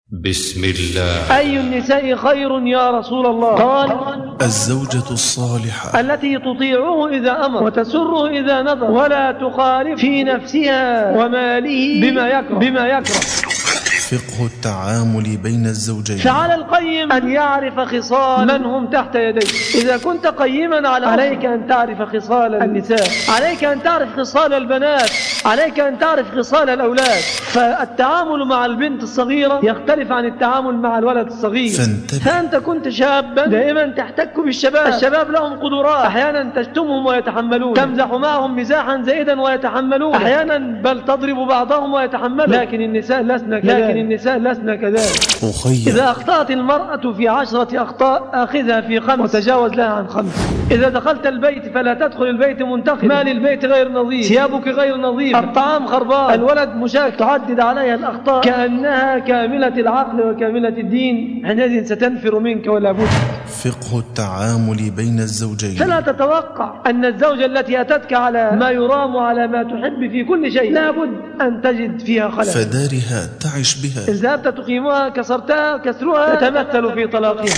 بسم الله. أي النساء خير يا رسول الله؟ قال: الزوجة الصالحة التي تطيعه إذا أمر وتسره إذا نظر ولا تخالف في نفسها وماله بما يكره. فقه التعامل بين الزوجين. فعلى القيم أن يعرف خصال من هم تحت يديه. إذا كنت قيما عليك أن تعرف خصال النساء، عليك أن تعرف خصال البنات، عليك أن تعرف خصال الأولاد. فالتعامل مع البنت الصغيرة يختلف عن التعامل مع الولد الصغير. فأنت كنت شابا دائما تحتك بالشباب. الشباب لهم قدرات، أحيانا تشتمهم ويتحملون، تمزح معهم مزاحا زائدا ويتحملون، أحيانا بل تضرب بعضهم ويتحملون. لكن النساء لسنا كذلك. إذا أخطأت المرأة في 10 أخطاء أخذها في 5 وتجاوز لها عن 5. إذا دخلت البيت فلا تدخل البيت منتقد. مال البيت غير نظيف، ثيابك غير نظيف، الطعام خربان، الولد مشاك. تعدد عليها الأخطاء كأنها كاملة العقل وكاملة الدين، حينئذ ستنفر منك ولا بد. فقه التعامل بين الزوجين. فلا تتوقع أن الزوجة التي أتتك على ما يرام وعلى ما تحب في كل شيء لابد أن تجد فيها خلل. فدارها تعش بها. إن ذهبت تقيمها كسرها تتمثل في طلاقها.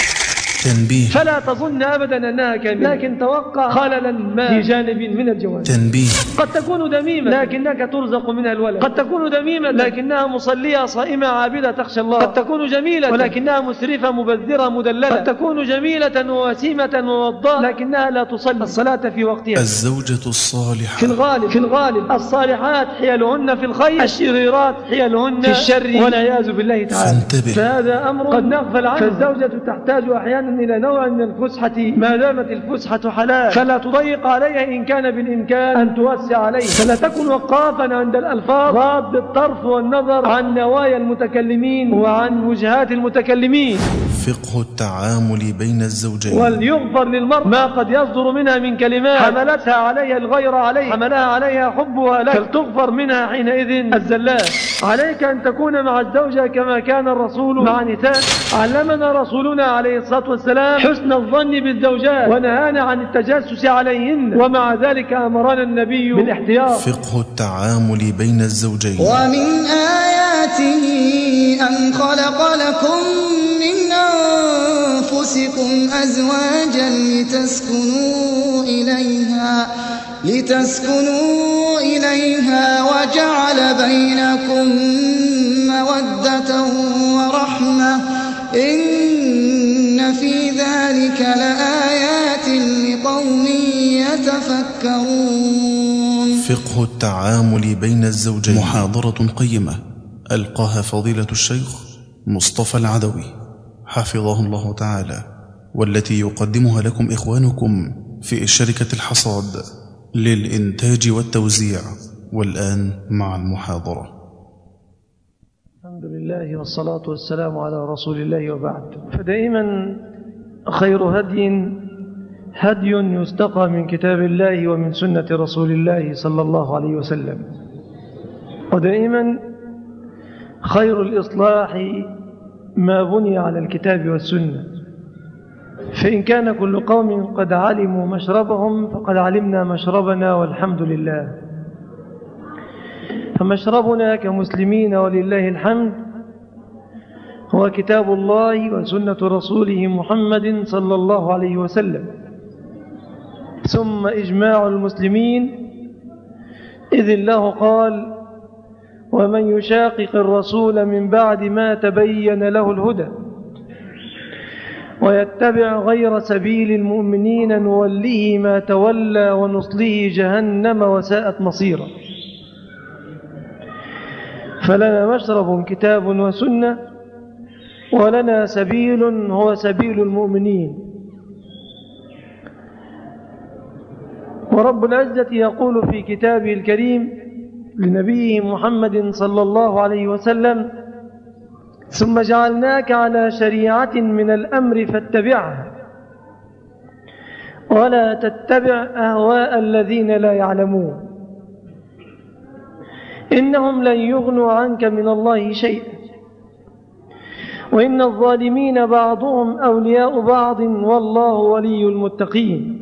تنبيه. فلا تظن أبدا أنها كاملة، لكن توقع خللا ما في جانب من الجوانب. تنبيه. قد تكون دميمة لكنك ترزق منها الولد. قد تكون دميمة لكنها مصلية صائمة عابدة تخشى الله. قد تكون جميلة ولكنها مسرفة مبذرة مدللة. قد تكون جميلة ووسيمة ووضاء لكنها لا تصلي الصلاة في وقتها. الزوجة الصالحة. في الغالب الصالحات حيلهن في الخير، الشريرات حيلهن في الشر والعياذ بالله تعالى. فانتبه. فهذا أمر قد نغفل عنه. فالزوجة تحتاج أحيانا إلى نوع من الفسحة ما دامت الفسحة حلال، فلا تضيق عليها إن كان بالإمكان أن توسع عليها. فلا تكن وقافا عند الألفاظ، غاض الطرف والنظر عن نوايا المتكلمين وعن وجهات المتكلمين. فقه التعامل بين الزوجين. وليغفر للمرء ما قد يصدر منها من كلمات حملتها عليها الغير عليه، حملها عليها حبها لك، فلتغفر منها حينئذ الزلات. عليك أن تكون مع الزوجة كما كان الرسول مع نساء. علمنا رسولنا عليه الصلاة والسلام حسن الظن بالزوجات ونهانا عن التجسس عليهن، ومع ذلك أمرنا النبي بالاحتياط. فقه التعامل بين الزوجين. ومن آياته أن خلق لكم من أنفسكم أزواجا لتسكنوا إليها وجعل بينكم مودة ورحمة إن في ذلك لآيات لقوم يتفكرون. فقه التعامل بين الزوجين. محاضرة قيمة ألقاها فضيلة الشيخ مصطفى العدوي حفظه الله تعالى، والتي يقدمها لكم إخوانكم في شركة الحصاد للإنتاج والتوزيع. والآن مع المحاضرة. الحمد لله والصلاة والسلام على رسول الله، وبعد. فدائما خير هدي يستقى من كتاب الله ومن سنة رسول الله صلى الله عليه وسلم. ودائما خير الإصلاح ما بني على الكتاب والسنة. فإن كان كل قوم قد علموا مشربهم فقد علمنا مشربنا والحمد لله. فمشربنا كمسلمين ولله الحمد هو كتاب الله وسنة رسوله محمد صلى الله عليه وسلم، ثم إجماع المسلمين، إذ الله قال: ومن يشاقق الرسول من بعد ما تبين له الهدى ويتبع غير سبيل المؤمنين نوله ما تولى ونصله جهنم وساءت مصيرا. فلنا مشرب كتاب وسنة، ولنا سبيل هو سبيل المؤمنين. ورب العزة يقول في كتابه الكريم لنبيه محمد صلى الله عليه وسلم: ثم جعلناك على شريعة من الأمر فاتبعها ولا تتبع أهواء الذين لا يعلمون إنهم لن يغنوا عنك من الله شيئا وإن الظالمين بعضهم أولياء بعض والله ولي المتقين.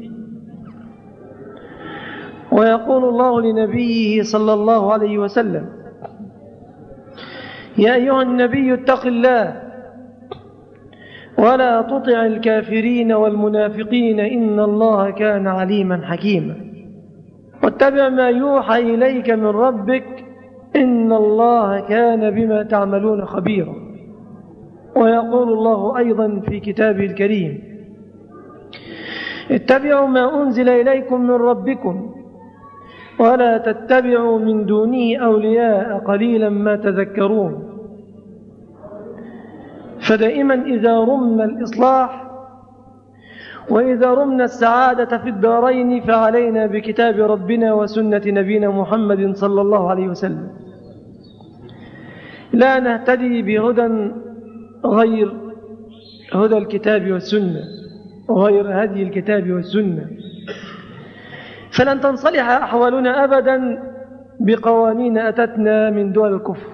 ويقول الله لنبيه صلى الله عليه وسلم: يا أيها النبي اتق الله ولا تطع الكافرين والمنافقين إن الله كان عليما حكيما واتبع ما يوحى إليك من ربك إن الله كان بما تعملون خبيرا. ويقول الله أيضا في كتابه الكريم اتبعوا ما أنزل إليكم من ربكم ولا تتبعوا من دونه أولياء قليلا ما تذكرون. فدائما إذا رمنا الإصلاح وإذا رمنا السعادة في الدارين فعلينا بكتاب ربنا وسنة نبينا محمد صلى الله عليه وسلم. لا نهتدي بهدى غير هدى الكتاب والسنة وغير هدي الكتاب والسنة. فلن تنصلح أحوالنا أبدا بقوانين أتتنا من دول الكفر.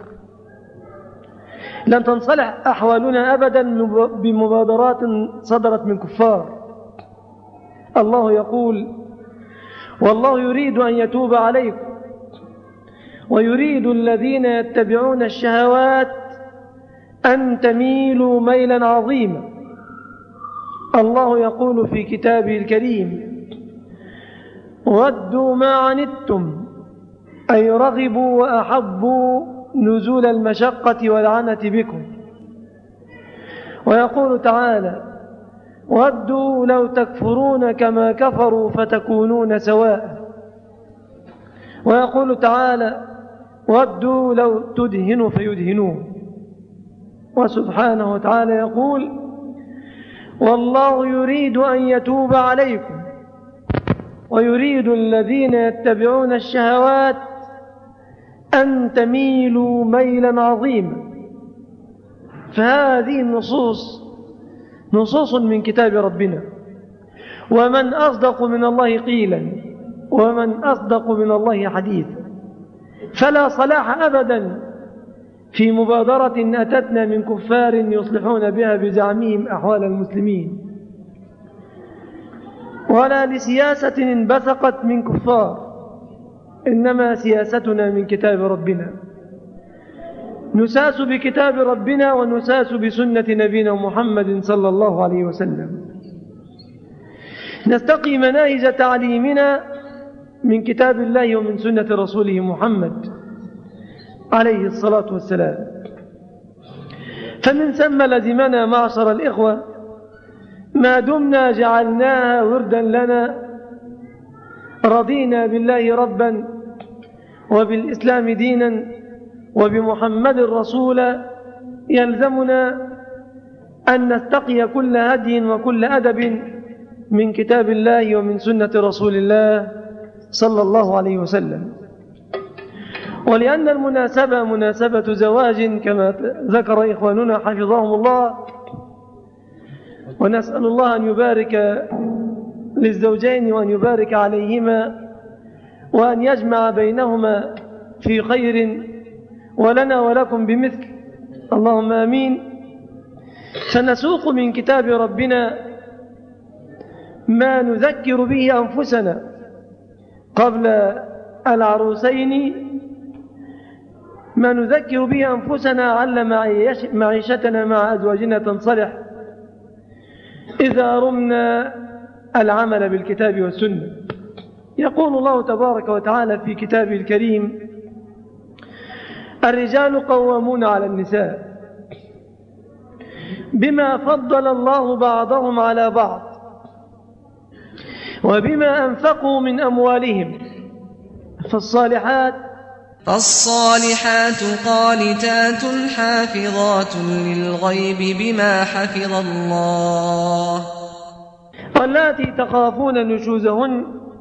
لن تنصلح أحوالنا أبدا بمبادرات صدرت من كفار. الله يقول والله يريد أن يتوب عليكم ويريد الذين يتبعون الشهوات أن تميلوا ميلا عظيما. الله يقول في كتابه الكريم ودوا ما عنتم أي رغبوا وأحبوا نزول المشقة والعنة بكم. ويقول تعالى ودوا لو تكفرون كما كفروا فتكونون سواء. ويقول تعالى ودوا لو تدهنوا فيدهنون. وسبحانه وتعالى يقول والله يريد أن يتوب عليكم ويريد الذين يتبعون الشهوات أن تميلوا ميلا عظيما. فهذه نصوص من كتاب ربنا. ومن أصدق من الله قيلا ومن أصدق من الله حديثا. فلا صلاح أبدا في مبادرة أتتنا من كفار يصلحون بها بزعمهم أحوال المسلمين ولا لسياسة انبثقت من كفار. إنما سياستنا من كتاب ربنا. نساس بكتاب ربنا ونساس بسنة نبينا محمد صلى الله عليه وسلم. نستقي مناهج تعليمنا من كتاب الله ومن سنة رسوله محمد عليه الصلاة والسلام. فمن ثم لزمنا معشر الإخوة ما دمنا جعلناها وردا لنا رضينا بالله ربا وبالإسلام دينا وبمحمد رسولا. يلزمنا أن نستقي كل هدي وكل أدب من كتاب الله ومن سنة رسول الله صلى الله عليه وسلم. ولأن المناسبة مناسبة زواج كما ذكر إخواننا حفظهم الله ونسأل الله أن يبارك للزوجين وأن يبارك عليهما وأن يجمع بينهما في خير ولنا ولكم بمثل اللهم آمين. سنسوق من كتاب ربنا ما نذكر به أنفسنا قبل العروسين ما نذكر به أنفسنا على معيشتنا مع أزواجنا تنصلح إذا رمنا العمل بالكتاب والسنة. يقول الله تبارك وتعالى في كتابه الكريم الرجال قوامون على النساء بما فضل الله بعضهم على بعض وبما أنفقوا من أموالهم. فالصالحات قانتات حافظات للغيب بما حفظ الله. واللاتي تخافون نشوزهن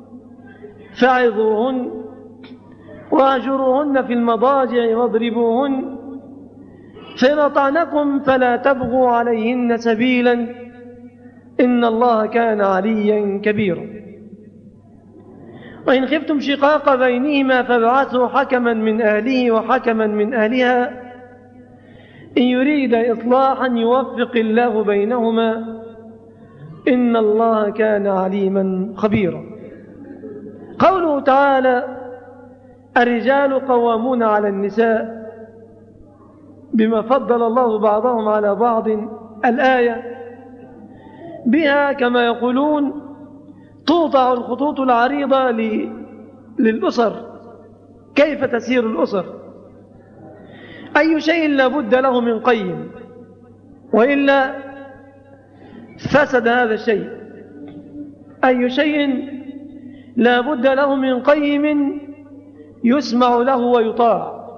فعظوهن واهجروهن في المضاجع واضربوهن فإن أطعنكم فلا تبغوا عليهن سبيلا إن الله كان عليا كبيرا. وإن خفتم شقاق بينهما فابعثوا حكما من أهله وحكما من أهلها إن يريد إصلاحا يوفق الله بينهما إن الله كان عليما خبيرا. قوله تعالى الرجال قوامون على النساء بما فضل الله بعضهم على بعض الآية بها كما يقولون توضع الخطوط العريضة للأسر، كيف تسير الأسر. أي شيء لا بد له من قيم، وإلا فسد هذا الشيء. أي شيء لا بد له من قيم يسمع له ويطاع،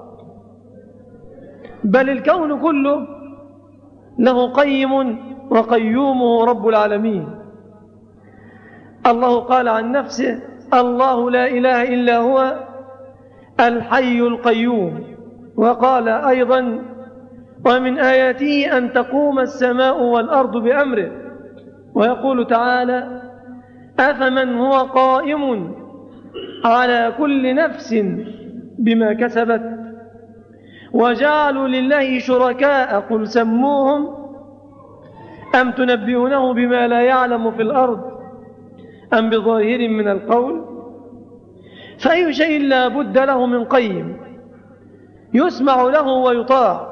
بل الكون كله له قيم وقيومه رب العالمين. الله قال عن نفسه: الله لا إله إلا هو الحي القيوم. وقال أيضا: ومن آياته أن تقوم السماء والأرض بأمره. ويقول تعالى: أفمن هو قائم على كل نفس بما كسبت وجعلوا لله شركاء قل سموهم أم تنبئونه بما لا يعلم في الأرض أم بظاهر من القول. فأي شيء لا بد له من قيم يسمع له ويطاع.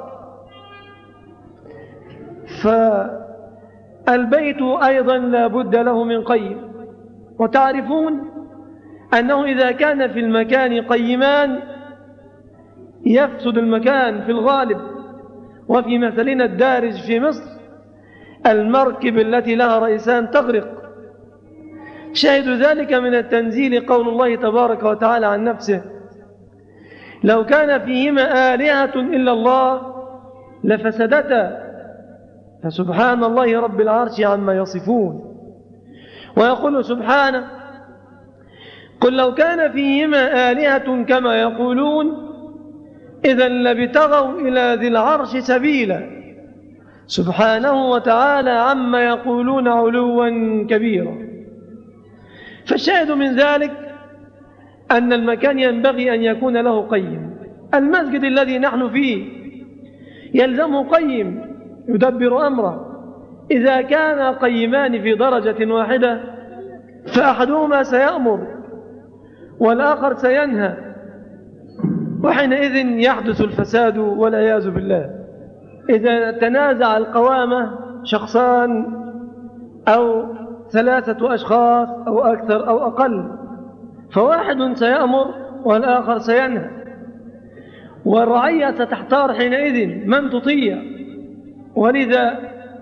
فالبيت أيضا لا بد له من قيم. وتعرفون أنه إذا كان في المكان قيمان يفسد المكان في الغالب. وفي مثلنا الدارج في مصر: المركب التي لها رئيسان تغرق. شاهد ذلك من التنزيل قول الله تبارك وتعالى عن نفسه: لو كان فيهما آلهة إلا الله لفسدتا فسبحان الله رب العرش عما يصفون. ويقول سبحانه: قل لو كان فيهما آلهة كما يقولون إذا لابتغوا إلى ذي العرش سبيلا سبحانه وتعالى عما يقولون علوا كبيرا. فالشاهد من ذلك أن المكان ينبغي أن يكون له قيم. المسجد الذي نحن فيه يلزمه قيم يدبر أمره. إذا كان قيمان في درجة واحدة فأحدهما سيأمر والآخر سينهى، وحينئذ يحدث الفساد والعياذ بالله. إذا تنازع القوامة شخصان أو 3 أشخاص أو أكثر أو أقل، فواحد سيأمر والآخر سينهى، والرعية ستحتار حينئذ من تطيع. ولذا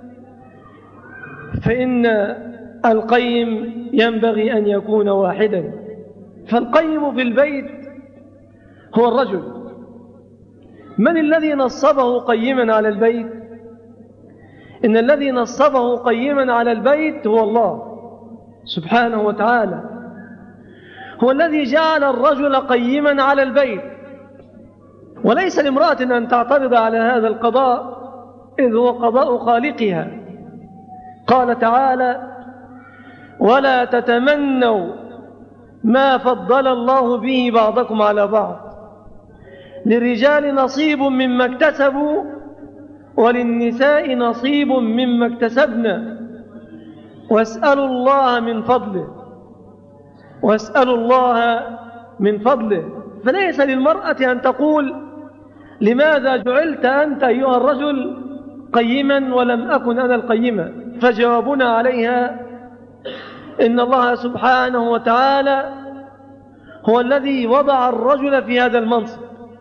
فإن القيم ينبغي أن يكون واحدا. فالقيم في البيت هو الرجل. من الذي نصبه قيما على البيت؟ إن الذي نصبه قيما على البيت هو الله سبحانه وتعالى. هو الذي جعل الرجل قيما على البيت، وليس لامرأة أن تعترض على هذا القضاء إذ هو قضاء خالقها. قال تعالى: ولا تتمنوا ما فضل الله به بعضكم على بعض للرجال نصيب مما اكتسبوا وللنساء نصيب مما اكتسبنا واسألوا الله من فضله واسألوا الله من فضله. فليس للمرأة أن تقول: لماذا جعلت أنت أيها الرجل قيما ولم أكن أنا القيمة؟ فجوابنا عليها: إن الله سبحانه وتعالى هو الذي وضع الرجل في هذا المنصب،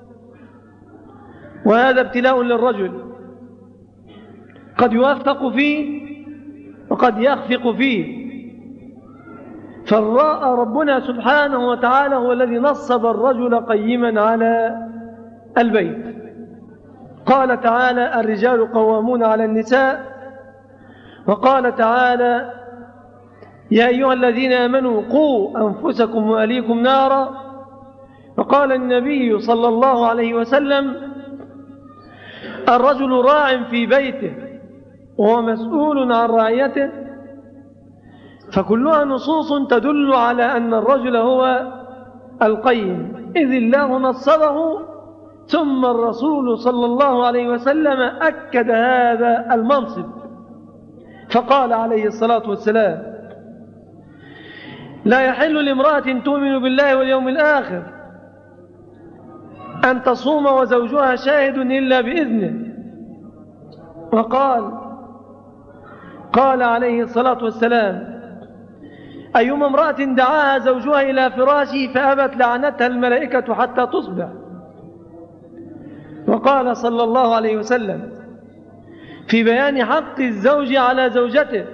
وهذا ابتلاء للرجل، قد يوفق فيه وقد يخفق فيه. فالراء ربنا سبحانه وتعالى هو الذي نصب الرجل قيما على البيت. قال تعالى: الرجال قوامون على النساء. وقال تعالى: يا أيها الذين آمنوا قوا أنفسكم وأهليكم نارا. وقال النبي صلى الله عليه وسلم: الرجل راع في بيته وهو مسؤول عن رعيته. فكلها نصوص تدل على أن الرجل هو القيم، إذ الله نصبه ثم الرسول صلى الله عليه وسلم أكد هذا المنصب، فقال عليه الصلاة والسلام: لا يحل لامرأة تؤمن بالله واليوم الآخر أن تصوم وزوجها شاهد إلا بإذنه قال عليه الصلاة والسلام: أيما امرأة دعاها زوجها إلى فراشه فأبت لعنتها الملائكة حتى تصبح. وقال صلى الله عليه وسلم في بيان حق الزوج على زوجته: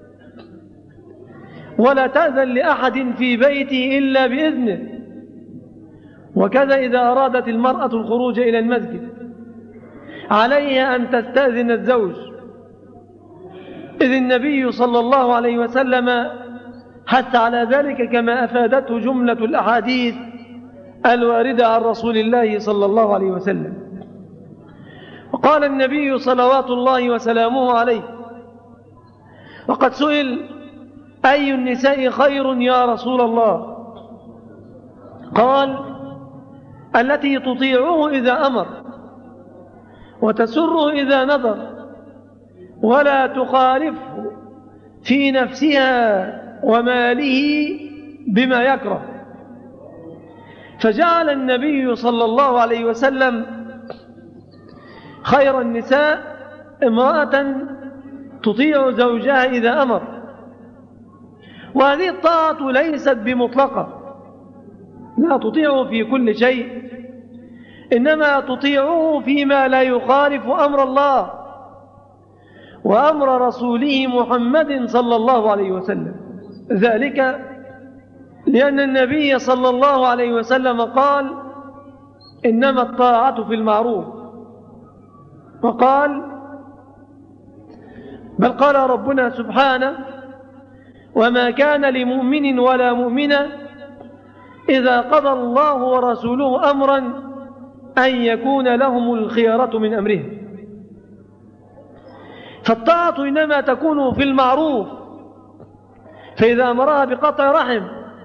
ولا تأذن لأحد في بيته إلا بإذنه. وكذا إذا أرادت المرأة الخروج إلى المسجد عليها أن تستأذن الزوج، إذ النبي صلى الله عليه وسلم حث على ذلك كما أفادته جملة الأحاديث الواردة عن رسول الله صلى الله عليه وسلم. وقال النبي صلوات الله وسلامه عليه وقد سئل: أي النساء خير يا رسول الله؟ قال: التي تطيعه إذا أمر وتسره إذا نظر ولا تخالفه في نفسها وماله بما يكره. فجعل النبي صلى الله عليه وسلم خير النساء امرأة تطيع زوجها إذا أمر. وهذه الطاعة ليست بمطلقة، لا تطيعه في كل شيء، إنما تطيعه فيما لا يخالف أمر الله وأمر رسوله محمد صلى الله عليه وسلم. ذلك لأن النبي صلى الله عليه وسلم قال: إنما الطاعة في المعروف. وقال: بل قال ربنا سبحانه: وما كان لمؤمن ولا مؤمنة إذا قضى الله ورسوله أمرا أن يكون لهم الخيرة من أمرهم. فالطاعة إنما تكون في المعروف، فإذا أمرها بقطع رحم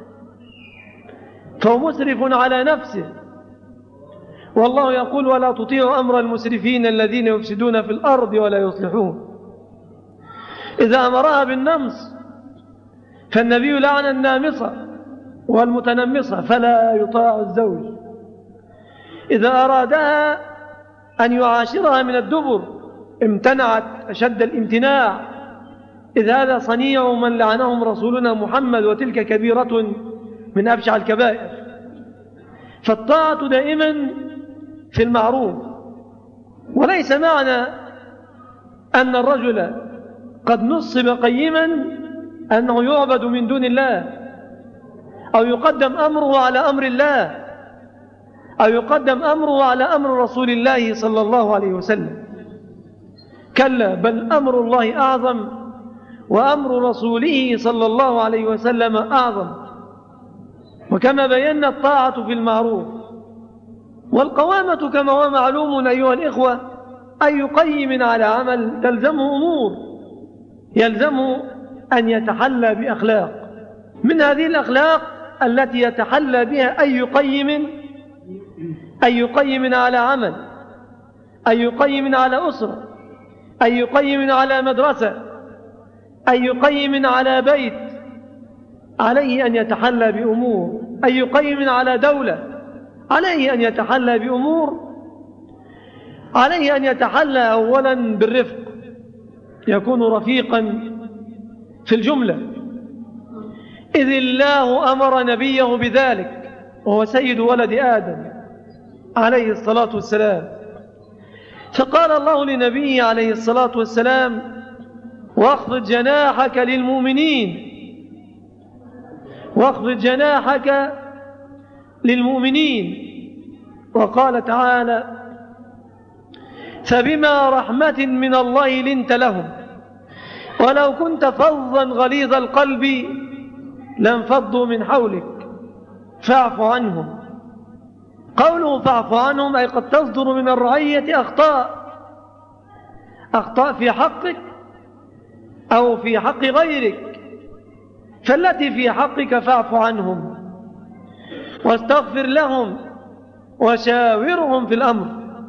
فهو مسرف على نفسه، والله يقول: ولا تطيعوا أمر المسرفين الذين يفسدون في الأرض ولا يصلحون. إذا أمرها بالنمص فالنبي لعن النامصة والمتنمصة فلا يطاع الزوج. إذا أرادها أن يعاشرها من الدبر امتنعت أشد الامتناع، إذ هذا صنيع من لعنهم رسولنا محمد، وتلك كبيرة من أبشع الكبائر. فالطاعة دائما في المعروف، وليس معنى أن الرجل قد نصب قيما أنه يعبد من دون الله، أو يقدم أمره على أمر الله، أو يقدم أمره على أمر رسول الله صلى الله عليه وسلم. كلا، بل أمر الله أعظم وأمر رسوله صلى الله عليه وسلم أعظم. وكما بينا الطاعة في المعروف. والقوامة كما هو معلوم أيها الإخوة أي قيم على عمل تلزمه أمور، يلزمه أن يتحلى بأخلاق. من هذه الأخلاق التي يتحلى بها أي قيم على عمل، أي قيم على أسرة، أي قيم على مدرسة، أي قيم على بيت، عليه أن يتحلى بأمور. أي قيم على دولة، عليه أن يتحلى بأمور. عليه أن يتحلى أولا بالرفق، يكون رفيقا في الجملة، إذ الله أمر نبيه بذلك وهو سيد ولد آدم عليه الصلاة والسلام. فقال الله لنبيه عليه الصلاة والسلام: واخفض جناحك للمؤمنين، واخفض جناحك للمؤمنين. وقال تعالى: فبما رحمة من الله لنت لهم ولو كنت فظا غليظ القلب لانفضوا من حولك فاعف عنهم. قوله فاعف عنهم أي قد تصدر من الرعية أخطاء في حقك أو في حق غيرك، فالتي في حقك فاعف عنهم واستغفر لهم وشاورهم في الأمر.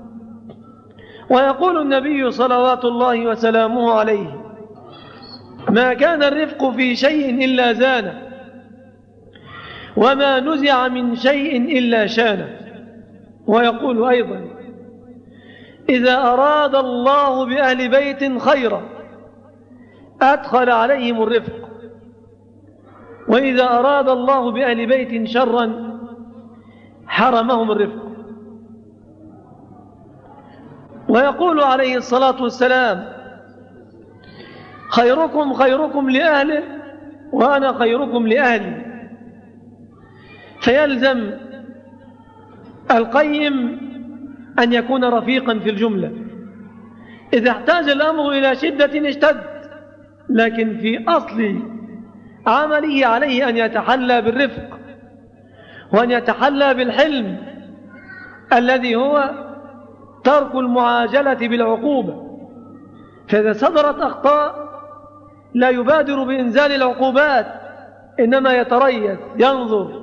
ويقول النبي صلوات الله وسلامه عليه: ما كان الرفق في شيء إلا زانه، وما نزع من شيء إلا شانه. ويقول أيضا: إذا أراد الله بأهل بيت خيرا أدخل عليهم الرفق، وإذا أراد الله بأهل بيت شرا حرمهم الرفق. ويقول عليه الصلاة والسلام: خيركم خيركم لأهله وأنا خيركم لأهلي. فيلزم القيم أن يكون رفيقا في الجملة. إذا احتاج الأمر إلى شدة اشتد، لكن في أصل عمله عليه أن يتحلى بالرفق وأن يتحلى بالحلم الذي هو ترك المعاجلة بالعقوبة. فإذا صدرت أخطاء لا يبادر بإنزال العقوبات، إنما يتريث ينظر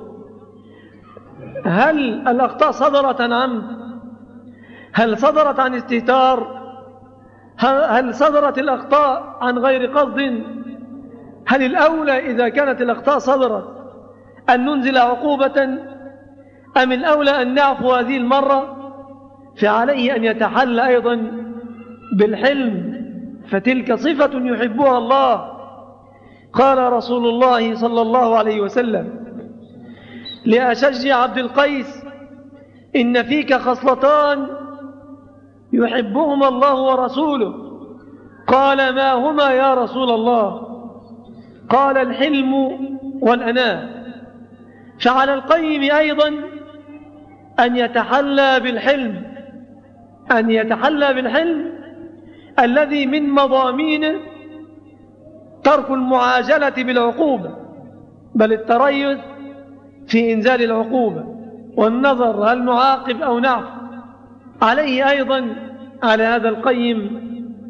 هل الأخطاء صدرت عن عمد، هل صدرت عن استهتار، هل صدرت الأخطاء عن غير قصد، هل الأولى إذا كانت الأخطاء صدرت أن ننزل عقوبة أم الأولى أن نعفو هذه المرة. فعليه أن يتحلى أيضا بالحلم، فتلك صفة يحبها الله. قال رسول الله صلى الله عليه وسلم لأشج عبد القيس: إن فيك خصلتان يحبهما الله ورسوله. قال: ما هما يا رسول الله؟ قال: الحلم والأناة. فعلى القيم أيضا أن يتحلى بالحلم، أن يتحلى بالحلم الذي من مضامينه ترك المعاجلة بالعقوبة، بل التريث في إنزال العقوبة والنظر هل نعاقب أو نعفو. عليه أيضا على هذا القيم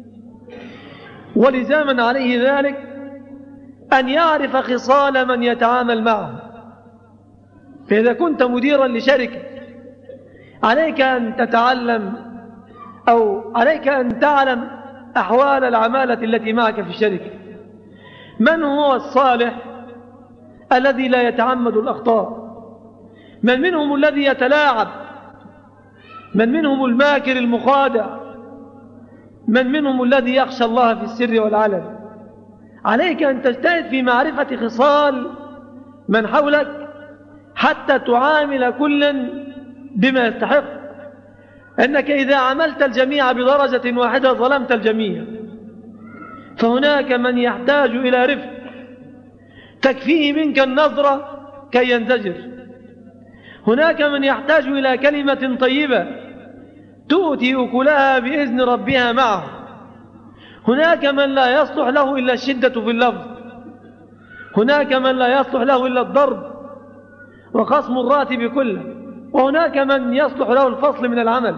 ولزاما عليه ذلك أن يعرف خصال من يتعامل معه. فإذا كنت مديرا لشركة عليك أن تتعلم أو عليك أن تعلم أحوال العمالة التي معك في الشركة. من هو الصالح الذي لا يتعمد الأخطاء؟ من منهم الذي يتلاعب؟ من منهم الماكر المخادع؟ من منهم الذي يخشى الله في السر والعلن؟ عليك أن تجتهد في معرفة خصال من حولك حتى تعامل كلا بما يستحق. أنك إذا عملت الجميع بدرجة واحدة ظلمت الجميع. فهناك من يحتاج إلى رفق تكفيه منك النظرة كي ينزجر. هناك من يحتاج إلى كلمة طيبة تؤتي أكلها بإذن ربها معه. هناك من لا يصلح له إلا الشدة في اللفظ. هناك من لا يصلح له إلا الضرب وخصم الراتب كله. وهناك من يصلح له الفصل من العمل.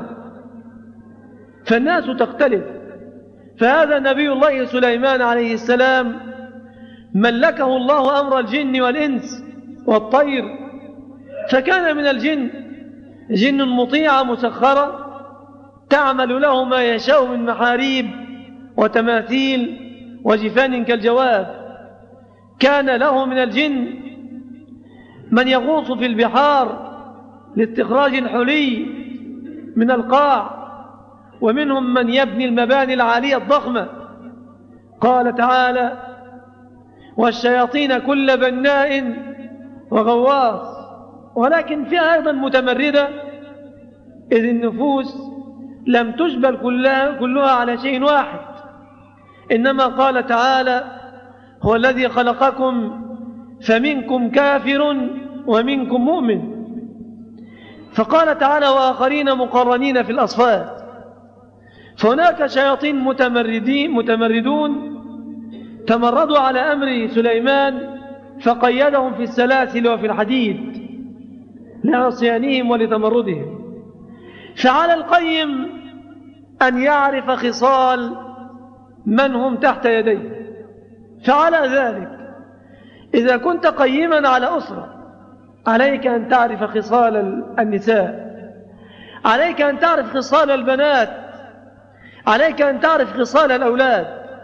فالناس تختلف. فهذا نبي الله سليمان عليه السلام ملكه الله أمر الجن والإنس والطير، فكان من الجن جن مطيعة مسخرة تعمل له ما يشاء من محاريب وتماثيل وجفان كالجواب. كان له من الجن من يغوص في البحار لاستخراج الحلي من القاع، ومنهم من يبني المباني العالية الضخمة. قال تعالى: والشياطين كل بناء وغواص. ولكن فيها أيضا متمردة، إذ النفوس لم تجبل كلها على شيء واحد. إنما قال تعالى: هو الذي خلقكم فمنكم كافر ومنكم مؤمن. فقال تعالى: وآخرين مقرنين في الأصفاد. فهناك شياطين متمردون تمردوا على أمر سليمان فقيدهم في السلاسل وفي الحديد لعصيانهم ولتمردهم. فعلى القيم أن يعرف خصال من هم تحت يديه. فعلى ذلك إذا كنت قيما على أسرة عليك أن تعرف خصال النساء، عليك أن تعرف خصال البنات، عليك أن تعرف خصال الأولاد.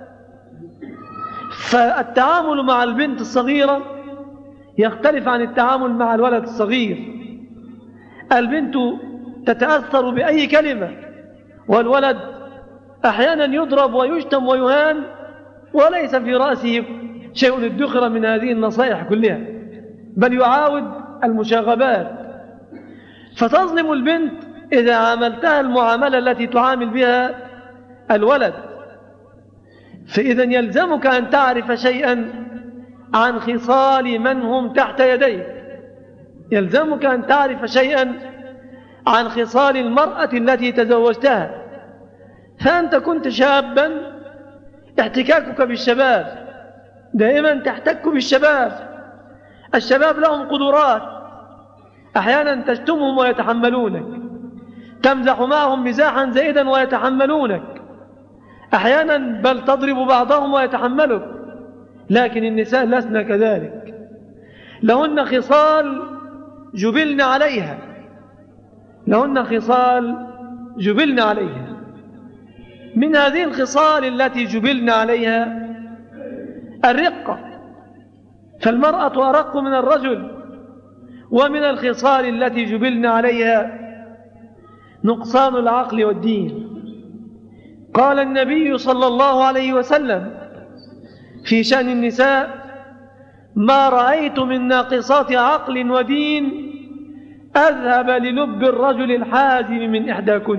فالتعامل مع البنت الصغيرة يختلف عن التعامل مع الولد الصغير. البنت تتأثر بأي كلمة والولد أحيانا يضرب ويشتم ويهان وليس في رأسه شيء ادخر من هذه النصائح كلها، بل يعاود المشاغبات. فتظلم البنت إذا عاملتها المعاملة التي تعامل بها الولد. فإذا يلزمك أن تعرف شيئا عن خصال من هم تحت يديك، يلزمك أن تعرف شيئا عن خصال المرأة التي تزوجتها. فأنت كنت شابا، احتكاكك بالشباب دائما تحتك بالشباب. الشباب لهم قدرات، أحيانا تشتمهم ويتحملونك، تمزح معهم مزاحا زائدا ويتحملونك، أحيانا بل تضرب بعضهم ويتحملك. لكن النساء لسنا كذلك، لهن خصال جبلن عليها، لهن خصال جبلن عليها. من هذه الخصال التي جبلن عليها الرقة، فالمرأة أرق من الرجل. ومن الخصال التي جبلن عليها نقصان العقل والدين. قال النبي صلى الله عليه وسلم في شأن النساء: ما رأيت من ناقصات عقل ودين أذهب للب الرجل الحازم من إحداكن.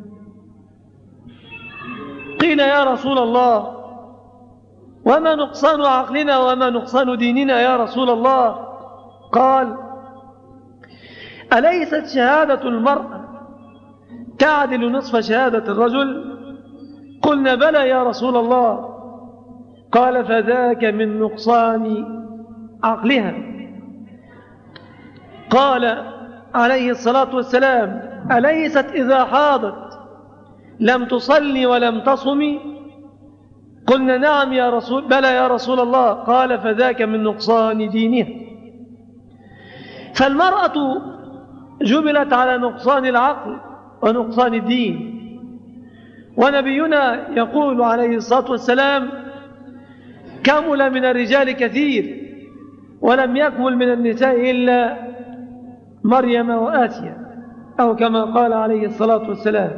قيل يا رسول الله وما نقصان عقلنا وما نقصان ديننا يا رسول الله؟ قال: أليست شهادة المرأة تعدل نصف شهادة الرجل؟ قلنا بلى يا رسول الله. قال: فذاك من نقصان عقلها. قال عليه الصلاة والسلام: أليست إذا حاضت لم تصلي ولم تصمي؟ قلنا نعم يا رسول بلى يا رسول الله. قال: فذاك من نقصان دينها. فالمرأة جبلت على نقصان العقل ونقصان الدين. ونبينا يقول عليه الصلاة والسلام: كمل من الرجال كثير ولم يكمل من النساء إلا مريم وآسيا، أو كما قال عليه الصلاة والسلام.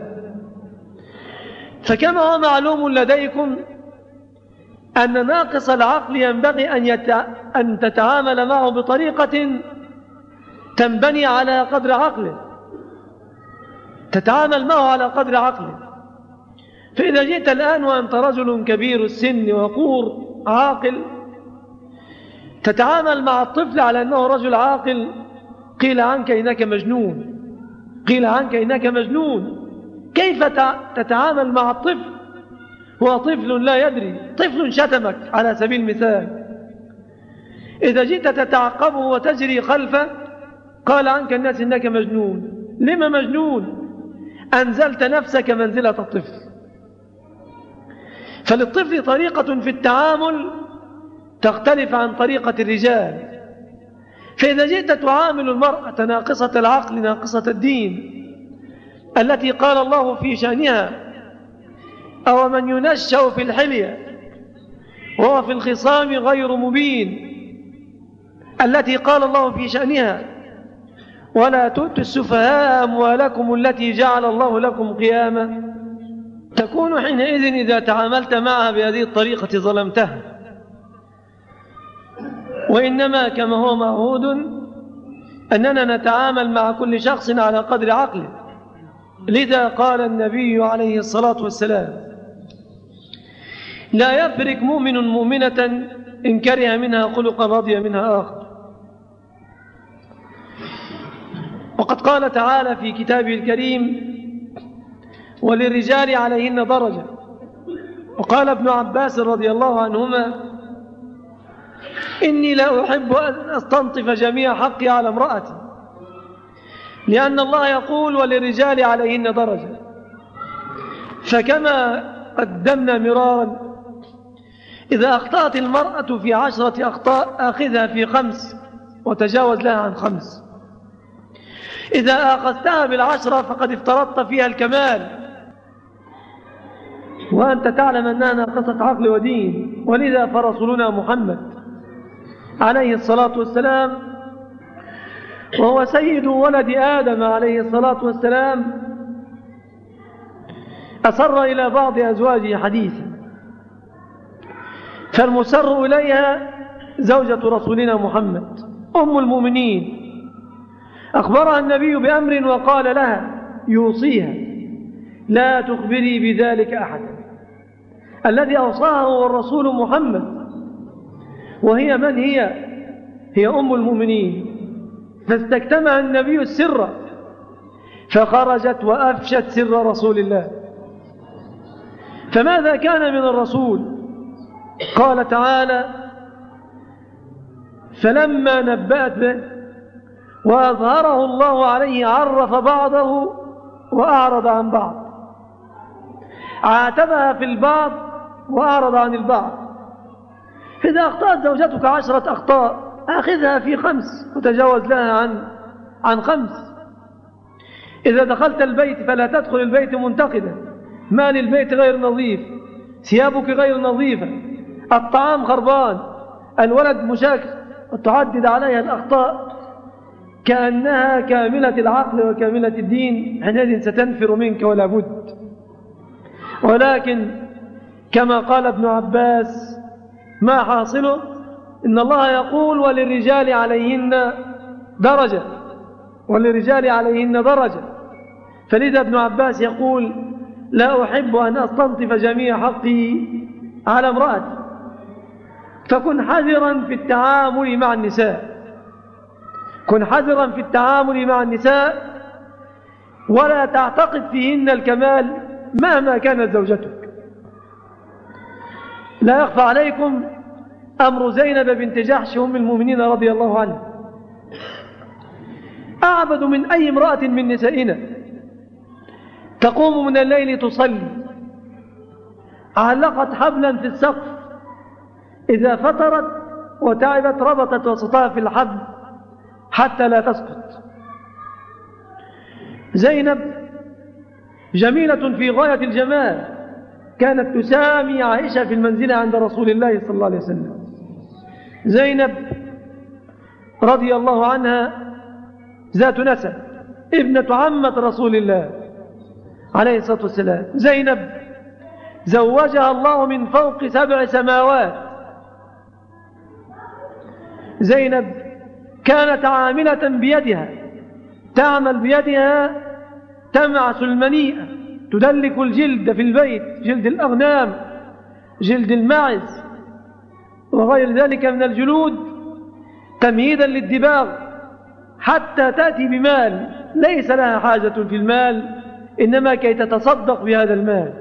فكما هو معلوم لديكم أن ناقص العقل ينبغي أن تتعامل معه بطريقة تنبني على قدر عقله، تتعامل معه على قدر عقله. فإذا جئت الآن وأنت رجل كبير السن وقور عاقل تتعامل مع الطفل على أنه رجل عاقل، قيل عنك إنك مجنون، قيل عنك إنك مجنون. كيف تتعامل مع الطفل؟ هو طفل لا يدري، طفل شتمك على سبيل المثال، إذا جئت تتعقبه وتجري خلفه قال عنك الناس إنك مجنون. لما مجنون؟ أنزلت نفسك منزلة الطفل. فللطفل طريقة في التعامل تختلف عن طريقة الرجال. فإذا جئت تعامل المرأة ناقصة العقل ناقصة الدين التي قال الله في شأنها: أو من ينشأ في الحلية وهو في الخصام غير مبين، التي قال الله في شأنها: ولا تؤتوا السفهاء أموالكم التي جعل الله لكم قياما، تكون حينئذ إذا تعاملت معها بهذه الطريقة ظلمتها. وإنما كما هو معهود أننا نتعامل مع كل شخص على قدر عقله. لذا قال النبي عليه الصلاة والسلام: لا يفرق مؤمن مؤمنة إن كره منها خلقا رضي منها آخر. وقد قال تعالى في كتابه الكريم: وللرجال عليهن درجة. وقال ابن عباس رضي الله عنهما: إني لا أحب أن أستنطف جميع حقي على امرأتي، لأن الله يقول: وللرجال عليهن درجة. فكما قدمنا مرارا، إذا أخطأت المرأة في 10 أخطاء أخذها في 5 وتجاوز لها عن 5. إذا أخذتها بال10 فقد افترضت فيها الكمال، وأنت تعلم أنها ناقصة عقل ودين. ولذا فرسولنا محمد عليه الصلاة والسلام وهو سيد ولد آدم عليه الصلاة والسلام أسر إلى بعض أزواجه حديثا، فالمسر إليها زوجة رسولنا محمد أم المؤمنين، أخبرها النبي بأمر وقال لها يوصيها لا تخبري بذلك أحدا. الذي أوصاها هو الرسول محمد، وهي من هي؟ هي أم المؤمنين. فاستكتمها النبي السر، فخرجت وأفشت سر رسول الله. فماذا كان من الرسول؟ قال تعالى: فلما نبأت به وأظهره الله عليه عرف بعضه وأعرض عن بعض، عاتبها في البعض وأعرض عن البعض. إذا أخطأت زوجتك 10 أخطاء أخذها في 5 وتجاوز لها عن 5. إذا دخلت البيت فلا تدخل البيت منتقدا، مال البيت غير نظيف، ثيابك غير نظيفة، الطعام خربان، الولد مشاكس، وتعدد عليها الأخطاء كأنها كاملة العقل وكاملة الدين، حينئذ ستنفر منك ولا بد. ولكن كما قال ابن عباس ما حاصله؟ إن الله يقول: وللرجال عليهن درجة، وللرجال عليهن درجة. فلذا ابن عباس يقول: لا أحب أن أستنطف جميع حقي على امرأتي. فكن حذرا في التعامل مع النساء، كن حذرا في التعامل مع النساء، ولا تعتقد فيهن الكمال مهما كانت زوجتك. لا يخفى عليكم أمر زينب بنت جحش أم المؤمنين رضي الله عنها، أعبد من أي امرأة من نسائنا، تقوم من الليل تصلي، علقت حبلا في السقف، إذا فترت وتعبت ربطت وسطها في الحبل حتى لا تسقط. زينب جميلة في غاية الجمال، كانت تسامي عائشة في المنزل عند رسول الله صلى الله عليه وسلم. زينب رضي الله عنها ذات نسب، ابنة عمة رسول الله عليه الصلاة والسلام. زينب زوجها الله من فوق 7 سماوات. زينب كانت عاملة بيدها، تعمل بيدها، تمعس المنيئة، تدلك الجلد في البيت، جلد الأغنام، جلد الماعز وغير ذلك من الجلود، تمهيدا للدباغ، حتى تأتي بمال ليس لها حاجة في المال، إنما كي تتصدق بهذا المال.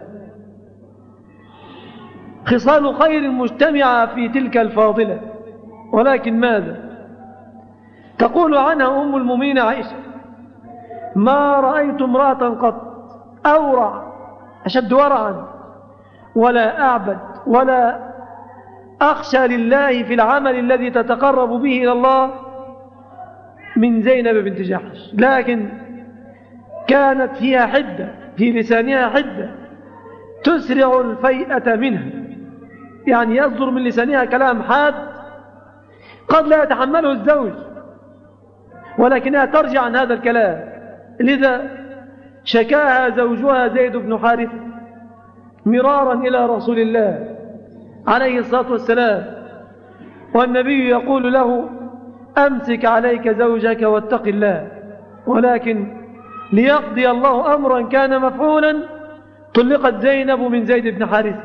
خصال خير مجتمعة في تلك الفاضلة. ولكن ماذا تقول عنها أم المؤمنين عائشة؟ ما رأيت امرأة قط أورع، أشد ورعا، ولا أعبد، ولا أخشى لله في العمل الذي تتقرب به إلى الله من زينب بنت جحش. لكن كانت فيها حدة، في لسانها حدة تسرع الفيئة منها، يعني يصدر من لسانها كلام حاد قد لا يتحمله الزوج، ولكنها ترجع عن هذا الكلام. لذا شكاها زوجها زيد بن حارثة مرارا إلى رسول الله عليه الصلاة والسلام، والنبي يقول له: أمسك عليك زوجك واتق الله. ولكن ليقضي الله أمرا كان مفعولا طلقت زينب من زيد بن حارثة،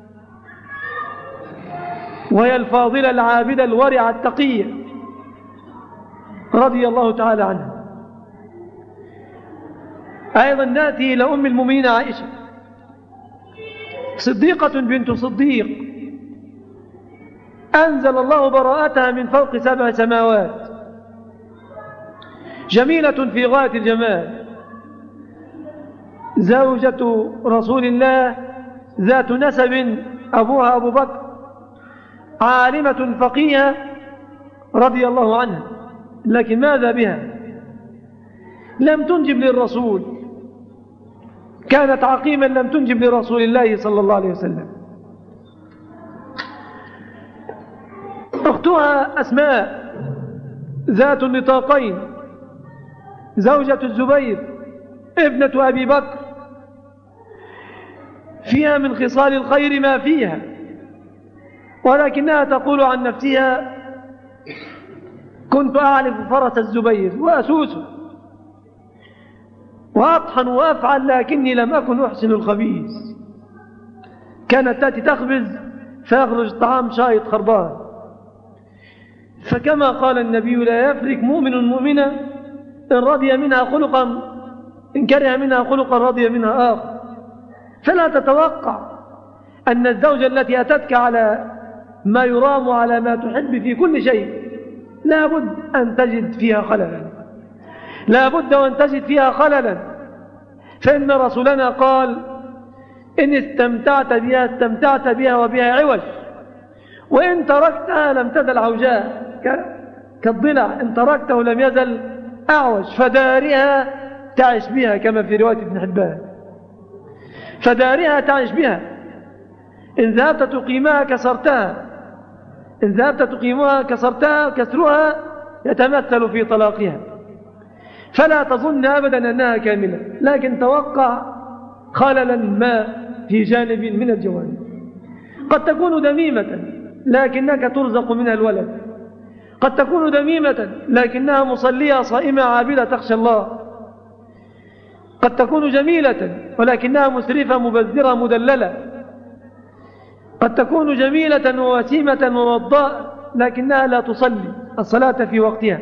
وهي الفاضلة العابدة الورعة التقية رضي الله تعالى عنها. أيضا نأتي إلى أم المؤمنين عائشة، صديقة بنت صديق، أنزل الله براءتها من فوق 7 سماوات، جميلة في غاية الجمال، زوجة رسول الله، ذات نسب، أبوها أبو بكر، عالمة فقيهة رضي الله عنها. لكن ماذا بها؟ لم تنجب للرسول، كانت عقيما لم تنجب لرسول الله صلى الله عليه وسلم. أختها أسماء ذات النطاقين، زوجة الزبير ابنة أبي بكر، فيها من خصال الخير ما فيها، ولكنها تقول عن نفسها: كنت أعرف فرس الزبير وأسوسه وأطحن وأفعل، لكني لم أكن أحسن الخبيث. كانت تأتي تخبز فيخرج طعام شايط خربان. فكما قال النبي: لا يفرق مؤمن مؤمنا إن رضي منها خلقا، إن كره منها خلقا رضي منها آخر. فلا تتوقع أن الزوجة التي أتتك على ما يرام على ما تحب في كل شيء لا بد أن تجد فيها خللا، لا بد أن تجد فيها خللا. فإن رسولنا قال: إن استمتعت بها استمتعت بها وبها عوج، وإن تركتها لم تزل عوجاء كالضلع، إن تركته لم يزل أعوج، فدارها تعش بها، كما في رواية ابن حبان. فدارها تعش بها، إن ذهبت تقيمها كسرتها، إن ذهبت تقيمها كسرتها، كسرها يتمثل في طلاقها. فلا تظن أبدا أنها كاملة، لكن توقع خللا ما في جانب من الجوانب. قد تكون دميمة لكنك ترزق منها الولد، قد تكون دميمة لكنها مصلية صائمة عابدة تخشى الله، قد تكون جميلة ولكنها مسرفة مبذرة مدللة، قد تكون جميلة ووسيمة ووضاء لكنها لا تصلي الصلاة في وقتها.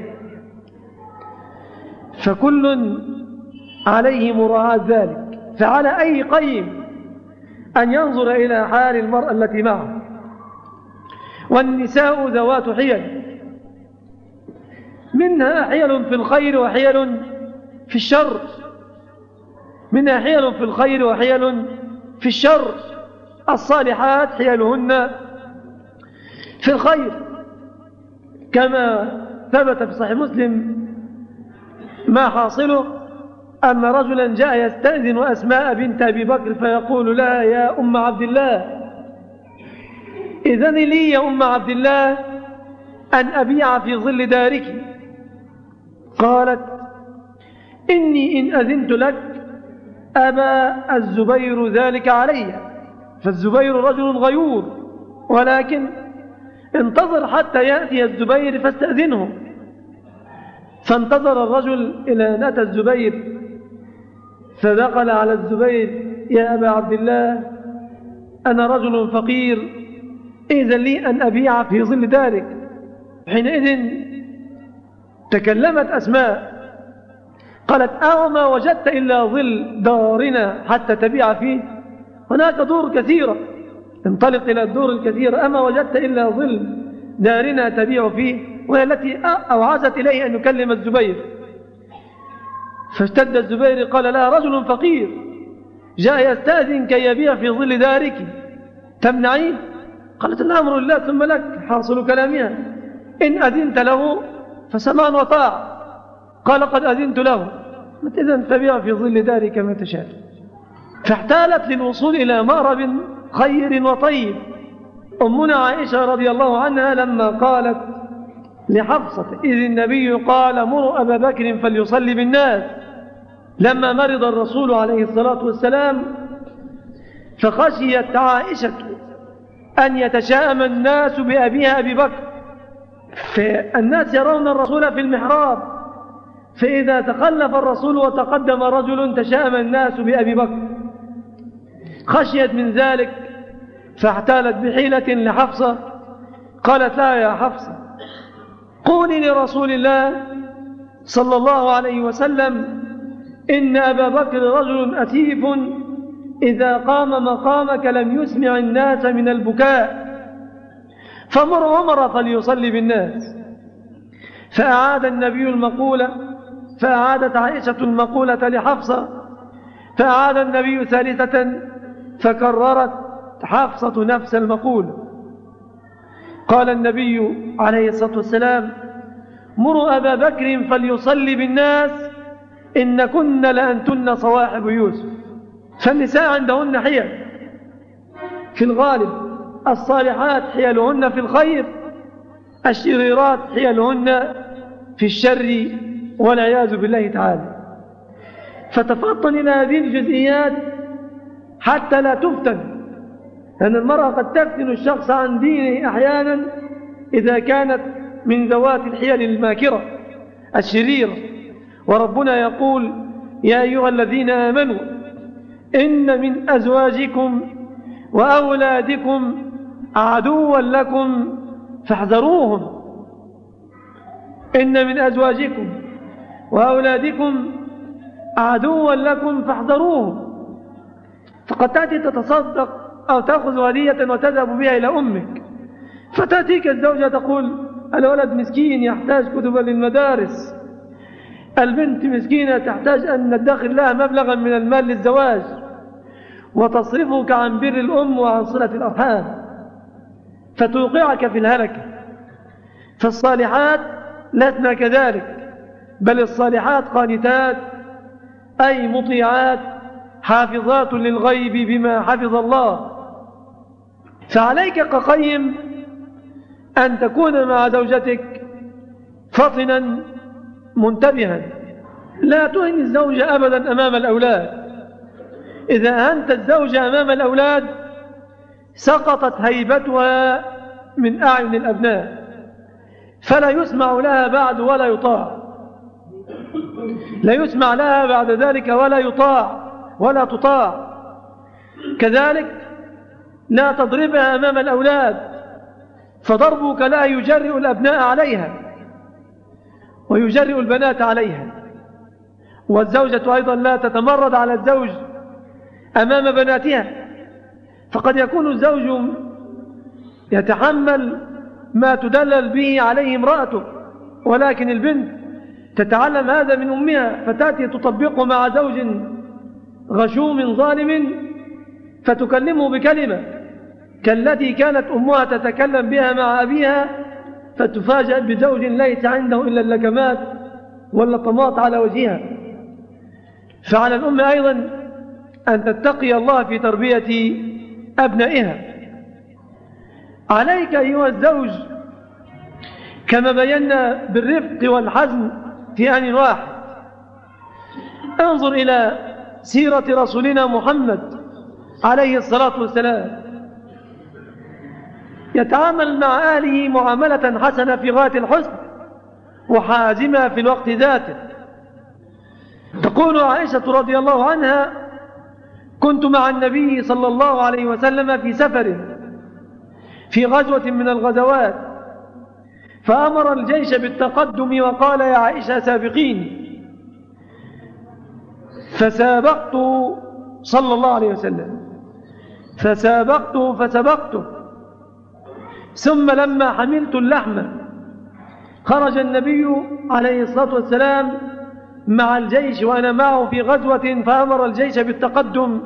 فكل عليه مراعاة ذلك. فعلى أي قيم أن ينظر إلى حال المرأة التي معه. والنساء ذوات حيل، منها حيل في الخير وحيل في الشر، منها حيل في الخير وحيل في الشر. الصالحات حيلهن في الخير، كما ثبت في صحيح مسلم ما حاصله أن رجلا جاء يستأذن أسماء بنت أبي بكر فيقول لها: يا أم عبد الله، إذن لي يا أم عبد الله أن أبيع في ظل دارك. قالت: إني إن أذنت لك أبى الزبير ذلك علي. فالزبير رجل غيور، ولكن انتظر حتى يأتي الزبير فاستأذنه. فانتظر الرجل إلى أن أتى الزبير، فدخل على الزبير: يا أبا عبد الله، أنا رجل فقير، إذن لي أن أبيع في ظل دارك. حينئذ تكلمت أسماء قالت: ما وجدت إلا ظل دارنا حتى تبيع فيه؟ هناك دور كثيرة، انطلق إلى الدور الكثيرة، أما وجدت إلا ظل دارنا تبيع فيه؟ وهي التي أوعزت إليه أن يكلم الزبير. فاشتد الزبير قال لها: رجل فقير جاء يستأذن كي يبيع في ظل دارك، تمنعين؟ قالت: الأمر لله ثم لك. حاصل كلامها: إن أذنت له فسمعا وطاع. قال: قد أذنت له. إذن فبيع في ظل دارك ما تشاء. فاحتالت للوصول إلى مأرب خير وطيب. أمنا عائشة رضي الله عنها لما قالت لحفصة: إذ النبي قال: مروا أبا بكر فليصلي بالناس، لما مرض الرسول عليه الصلاة والسلام، فخشيت عائشة أن يتشاءم الناس بأبيها أبي بكر، فالناس يرون الرسول في المحراب، فإذا تخلف الرسول وتقدم رجل تشاءم الناس بأبي بكر. خشيت من ذلك فاحتالت بحيلة لحفصة، قالت: لا يا حفصة، قولي لرسول الله صلى الله عليه وسلم: إن أبا بكر رجل أتيف، إذا قام مقامك لم يسمع الناس من البكاء، فمر عمر فليصلي بالناس. فأعاد النبي المقولة، فأعادت عائشة المقولة لحفصة، فأعاد النبي ثالثة، فكررت حفصة نفس المقولة. قال النبي عليه الصلاة والسلام: مروا أبا بكر فليصلي بالناس، إن كن لأنتن صواحب يوسف. فالنساء عندهن حيل في الغالب، الصالحات حيلهن في الخير، الشريرات حيلهن في الشر والعياذ بالله تعالى. فتفطن إلى هذه الجزئيات حتى لا تفتن، لأن المرأة قد تفتن الشخص عن دينه أحيانا إذا كانت من ذوات الحيل الماكرة الشريرة. وربنا يقول: يا أيها الذين آمنوا إن من أزواجكم وأولادكم عدوا لكم فاحذروهم. إن من أزواجكم وأولادكم عدوا لكم فاحذروهم. فقد تأتي تتصدق أو تأخذ هدية وتذهب بها إلى أمك، فتأتيك الزوجة تقول: الولد مسكين يحتاج كتبا للمدارس، البنت مسكينة تحتاج أن ندخر لها مبلغا من المال للزواج، وتصرفك عن بر الأم وعن صلة الأرحام، فتوقعك في الهلكة. فالصالحات لسنا كذلك، بل الصالحات قانتات أي مطيعات حافظات للغيب بما حفظ الله. فعليك كقيم أن تكون مع زوجتك فطنا منتبها، لا تهن الزوجة أبدا أمام الأولاد. إذا أهنت الزوجة أمام الأولاد سقطت هيبتها من أعين الأبناء، فلا يسمع لها بعد ولا يطاع، لا يسمع لها بعد ذلك ولا يطاع ولا تطاع. كذلك لا تضربها أمام الأولاد، فضربك لا يجرئ الأبناء عليها ويجرئ البنات عليها. والزوجة أيضا لا تتمرد على الزوج أمام بناتها، فقد يكون الزوج يتحمل ما تدلل به عليه امرأته، ولكن البنت تتعلم هذا من أمها، فتأتي تطبقه مع زوج غشوم ظالم، فتكلمه بكلمة كالتي كانت أمها تتكلم بها مع أبيها، فتفاجأ بزوج ليس عنده إلا اللكمات واللطمات على وجهها. فعلى الأم أيضا أن تتقي الله في تربية أبنائها. عليك أيها الزوج كما بينا بالرفق والحزم في آن واحد. انظر إلى سيرة رسولنا محمد عليه الصلاة والسلام، يتعامل مع أهله معاملة حسنة في غاية الحسن وحازمة في الوقت ذاته. تقول عائشة رضي الله عنها: كنت مع النبي صلى الله عليه وسلم في سفر في غزوة من الغزوات، فأمر الجيش بالتقدم وقال: يا عائشة سابقيني، فسابقت صلى الله عليه وسلم، فسبقته، ثم لما حملت اللحم خرج النبي عليه الصلاة والسلام مع الجيش وأنا معه في غزوة، فأمر الجيش بالتقدم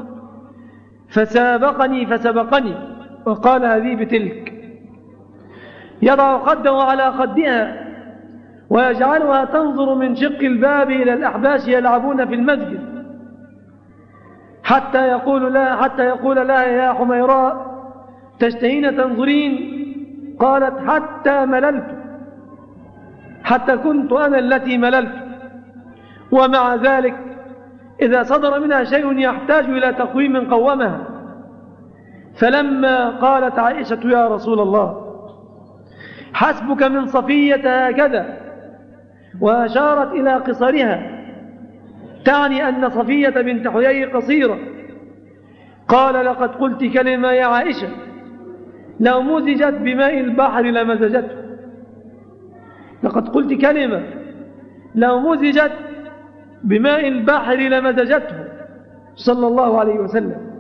فسبقني وقال: هذه بتلك. يضع خده على خدها ويجعلها تنظر من شق الباب إلى الأحباش يلعبون في المسجد، حتى يقول لها: يا حميراء تشتهين تنظرين؟ قالت: حتى مللت، حتى كنت أنا التي مللت. ومع ذلك إذا صدر منها شيء يحتاج إلى تقويم قومها. فلما قالت عائشة: يا رسول الله حسبك من صفية هكذا، وأشارت إلى قصرها، تعني أن صفية بنت حيي قصيرة، قال: لقد قلت كلمة يا عائشة لو مزجت بماء البحر لمزجته. لقد قلت كلمة لو مزجت بماء البحر لمزجته صلى الله عليه وسلم.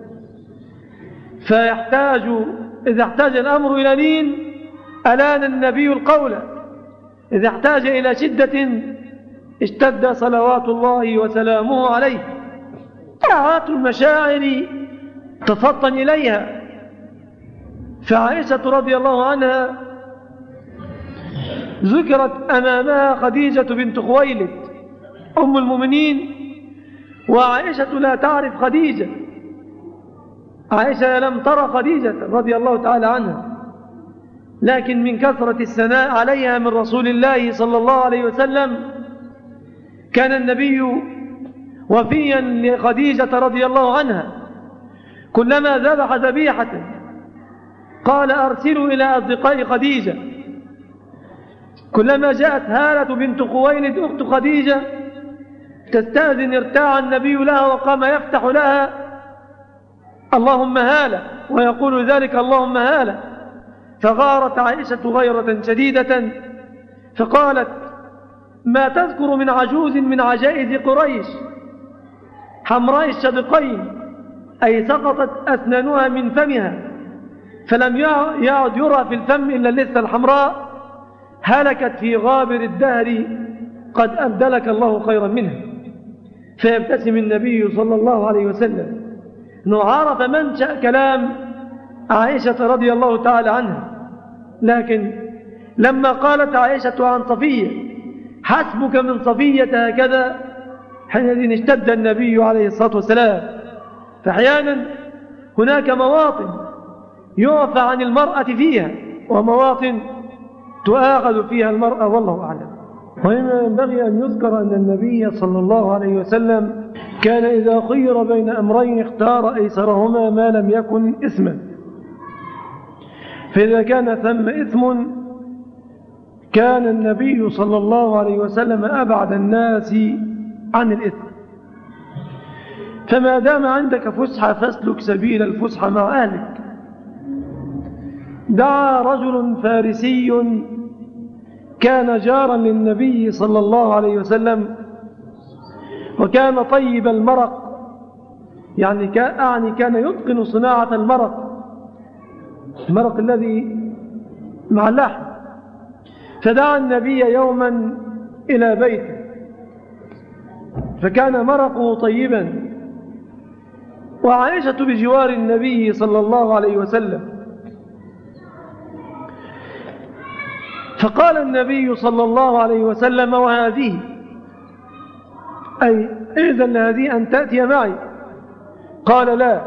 إذا احتاج الأمر إلى لين ألان النبي القول، إذا احتاج إلى شدة اشتد صلوات الله وسلامه عليه. مراعاة المشاعر تفطن إليها. فعائشة رضي الله عنها ذكرت أمامها خديجة بنت خويلد أم المؤمنين، وعائشة لا تعرف خديجة، عائشة لم ترى خديجة رضي الله تعالى عنها، لكن من كثرة الثناء عليها من رسول الله صلى الله عليه وسلم كان النبي وفيا لخديجة رضي الله عنها، كلما ذبح ذبيحة قال أرسلوا إلى أصدقاء خديجة. كلما جاءت هالة بنت خويلد أخت خديجة تستأذن ارتاع النبي لها وقام يفتح لها اللهم هالة، ويقول ذلك اللهم هالة. فغارت عائشة غيرة شديدة فقالت ما تذكر من عجوز من عجائز قريش حمراء الشدقين، أي سقطت أسنانها من فمها فلم يعد يرى في الفم إلا اللثة الحمراء، هلكت في غابر الدهر قد أبدلك الله خيرا منها. فيبتسم النبي صلى الله عليه وسلم أنه عرف منشأ كلام عائشة رضي الله تعالى عنها. لكن لما قالت عائشة عن صفية حسبك من صفية هكذا، حينئذ اشتد النبي عليه الصلاة والسلام. فأحيانا هناك مواطن يعفى عن المرأة فيها ومواطن تؤاخذ فيها المرأة، والله أعلم. وإما ينبغي أن يذكر أن النبي صلى الله عليه وسلم كان إذا خير بين أمرين اختار أيسرهما ما لم يكن إثما. فإذا كان ثم إثم كان النبي صلى الله عليه وسلم أبعد الناس عن الإثم. فما دام عندك فسحة فاسلك سبيل الفسحة مع أهلك. دعا رجل فارسي كان جارا للنبي صلى الله عليه وسلم وكان طيب المرق، يعني كان يتقن صناعة المرق الذي مع اللحم. فدعا النبي يوما إلى بيته فكان مرقه طيبا وعائشة بجوار النبي صلى الله عليه وسلم. فقال النبي صلى الله عليه وسلم وهذه، أي إذن لهذه أن تأتي معي؟ قال لا.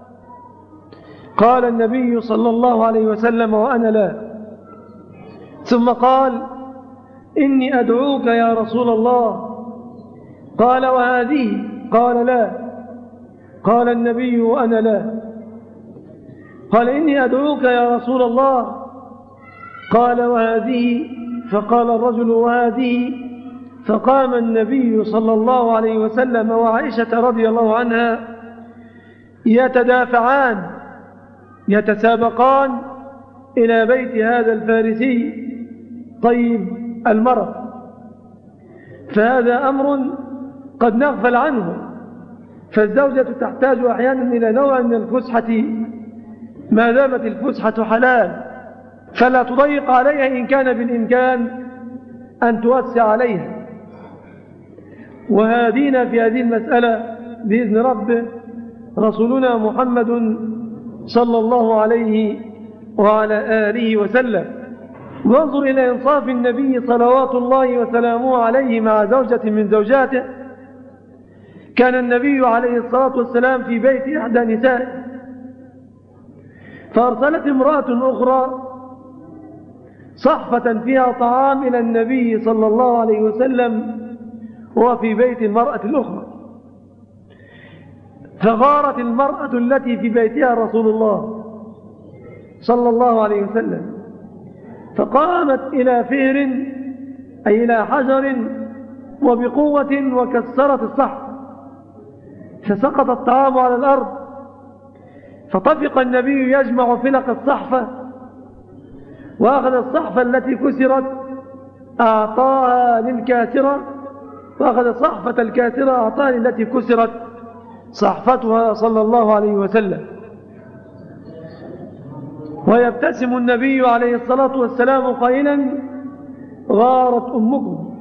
قال النبي صلى الله عليه وسلم وأنا لا. ثم قال إني أدعوك يا رسول الله. قال وهذه؟ قال لا. قال النبي وأنا لا. قال إني أدعوك يا رسول الله. قال وهذه؟ فقال الرجل وهذه. فقام النبي صلى الله عليه وسلم وعائشة رضي الله عنها يتدافعان يتسابقان إلى بيت هذا الفارسي طيب المرق. فهذا أمر قد نغفل عنه، فالزوجة تحتاج أحيانا إلى نوع من الفسحة ما دامت الفسحة حلال، فلا تضيق عليها إن كان بالإمكان أن توسع عليها. وهدينا في هذه المسألة بإذن ربه رسولنا محمد صلى الله عليه وعلى آله وسلم. وانظر إلى إنصاف النبي صلوات الله وسلامه عليه مع زوجة من زوجاته. كان النبي عليه الصلاة والسلام في بيت إحدى نسائه فأرسلت امرأة أخرى صحفة فيها طعام إلى النبي صلى الله عليه وسلم وفي بيت المرأة الأخرى. فغارت المرأة التي في بيتها رسول الله صلى الله عليه وسلم فقامت إلى فئر أي إلى حجر وبقوة وكسرت الصحف فسقط الطعام على الأرض. فطفق النبي يجمع فلق الصحفة وأخذ الصحفة التي كسرت أعطاها للكاسرة وأخذ الصحفة الكاسرة أعطاها التي كسرت صحفتها صلى الله عليه وسلم. ويبتسم النبي عليه الصلاة والسلام قائلا غارت أمكم.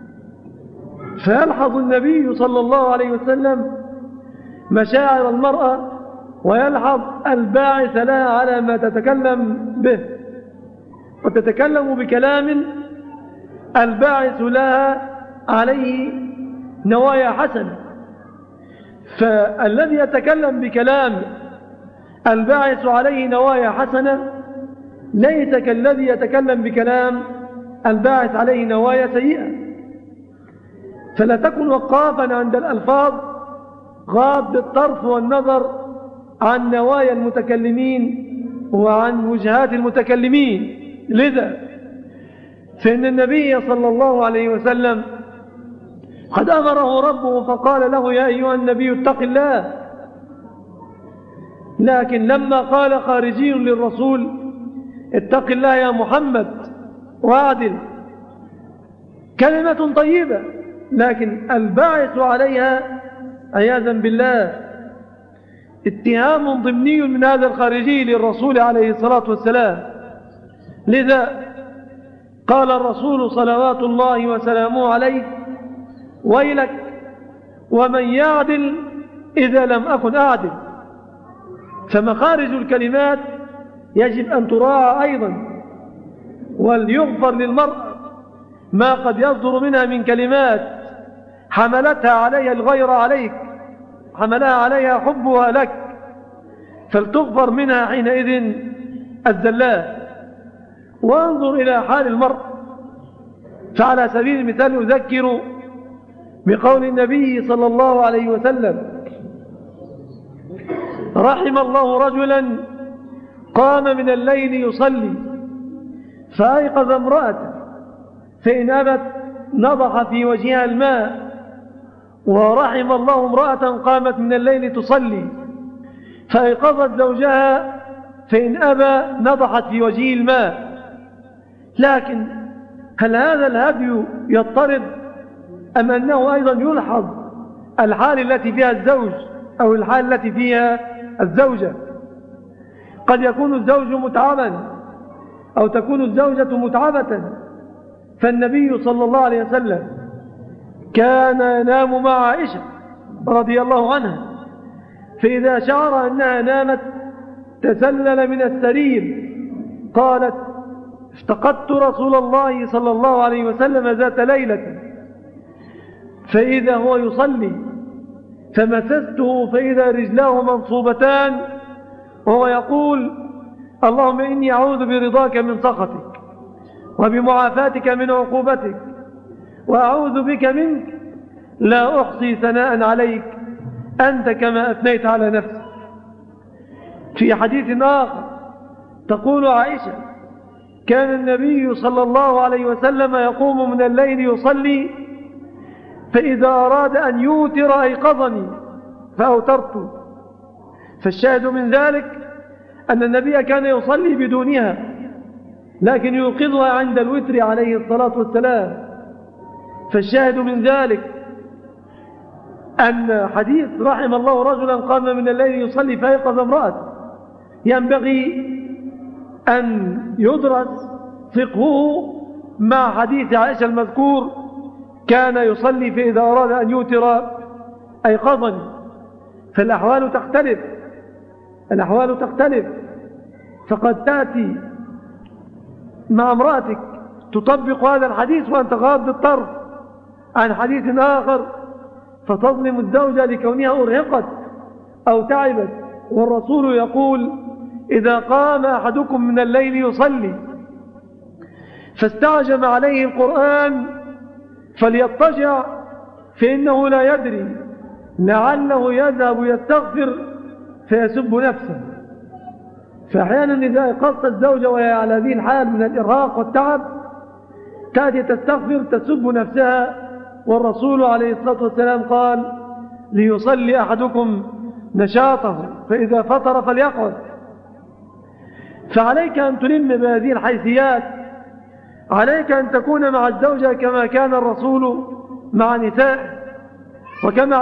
فيلحظ النبي صلى الله عليه وسلم مشاعر المرأة ويلحظ الباعث لها على ما تتكلم به، وتتكلم بكلام الباعث لها عليه نوايا حسنة. فالذي يتكلم بكلام الباعث عليه نوايا حسنة ليس كالذي يتكلم بكلام الباعث عليه نوايا سيئة. فلا تكن وقافا عند الألفاظ غاض بالطرف والنظر عن نوايا المتكلمين وعن وجهات المتكلمين. لذا فإن النبي صلى الله عليه وسلم قد أمره ربه فقال له يا أيها النبي اتق الله، لكن لما قال خارجي للرسول اتق الله يا محمد واعدل، كلمة طيبة لكن الباعث عليها عياذا بالله اتهام ضمني من هذا الخارجي للرسول عليه الصلاة والسلام. لذا قال الرسول صلوات الله وسلامه عليه ويلك ومن يعدل إذا لم أكن أعدل. فمخارج الكلمات يجب أن تراعى أيضا، وليغفر للمرء ما قد يصدر منها من كلمات حملتها عليها الغير عليك، حملها عليها حبها لك، فلتغفر منها حينئذ الزلات. وانظر إلى حال المرء. فعلى سبيل المثال أذكر بقول النبي صلى الله عليه وسلم رحم الله رجلا قام من الليل يصلي فأيقظ امرأته فإن أبت نضح في وجهها الماء، ورحم الله امرأة قامت من الليل تصلي فأيقظت زوجها فإن أبى نضحت في وجهه الماء. لكن هل هذا الهدي يضطرد أم أنه أيضا يلحظ الحال التي فيها الزوج أو الحال التي فيها الزوجة؟ قد يكون الزوج متعبا أو تكون الزوجة متعبة، فالنبي صلى الله عليه وسلم كان ينام مع عائشة رضي الله عنها، فإذا شعر أنها نامت تسلل من السرير. قالت افتقدت رسول الله صلى الله عليه وسلم ذات ليلة فإذا هو يصلي فمسسته فإذا رجلاه منصوبتان وهو يقول اللهم إني أعوذ برضاك من سخطك وبمعافاتك من عقوبتك وأعوذ بك منك لا أحصي ثناء عليك أنت كما أثنيت على نفسك. في حديث آخر تقول عائشة كان النبي صلى الله عليه وسلم يقوم من الليل يصلي فإذا أراد أن يوتر أيقظني فأوترت. فالشاهد من ذلك أن النبي كان يصلي بدونها لكن يوقظها عند الوتر عليه الصلاة والسلام. فالشاهد من ذلك أن حديث رحم الله رجلا قام من الليل يصلي فأيقظ امرأة ينبغي أن يدرس فقهه مع حديث عائشة المذكور كان يصلي فإذا أراد أن يوتر أيقظني. فالأحوال تختلف، الأحوال تختلف. فقد تأتي مع امرأتك تطبق هذا الحديث وأنت غاض الطرف عن حديث آخر فتظلم الزوجة لكونها أرهقت أو تعبت، والرسول يقول إذا قام أحدكم من الليل يصلي فاستعجم عليه القرآن فليضطجع فإنه لا يدري لعله يذهب يستغفر فيسب نفسه. فأحيانا إذا أيقظت الزوجة وهي على هذه الحال من الإرهاق والتعب تأتي تستغفر تسب نفسها، والرسول عليه الصلاة والسلام قال ليصلي أحدكم نشاطه فإذا فطر فليقعد. فعليك أن تلم بهذه الحيثيات، عليك أن تكون مع الزوجة كما كان الرسول مع نسائه وكما